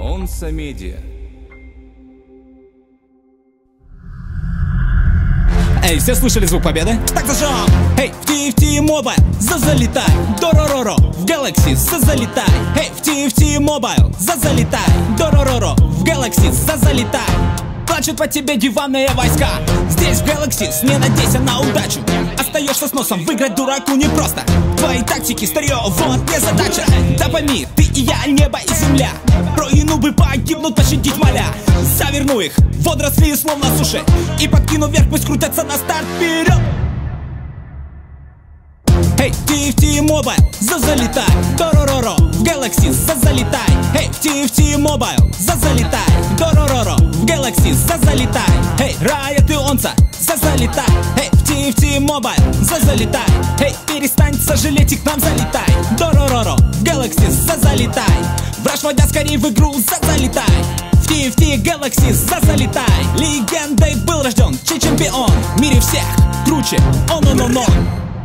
Onsa Media. Эй, все слышали звук победы? Так зажжем! Эй, в TFT Mobile зазалетай! Доророро, в Galaxy зазалетай! Эй, в TFT Mobile зазалетай! Доророро, в Galaxy зазалетай! Плачут по тебе диванные войска. Здесь в Galaxy не надейся на удачу. Остаешься с носом, выиграть дураку непросто. Твои тактики старье, вот не задача. Да пойми, ты и я, небо и земля. Про и нубы погибнут, пощадить моля. Заверну их, водоросли словно суши, и подкину вверх, пусть крутятся на старт, вперед! Эй, в TFT Mobile зазалетай! Доророро, в Galaxy зазалетай! Эй, в TFT Mobile зазалетай! Доророро, в Galaxy зазалетай! Эй, Riot и Onsa зазалетай! Эй, в TFT Mobile зазалетай! Эй, перестань сожалеть и к нам залетай! Доророро, в Galaxy зазалетай! Враж водя скорей в игру зазалетай! В TFT Galaxy зазалетай! Легендой был рожден чемпион! В мире всех круче, он.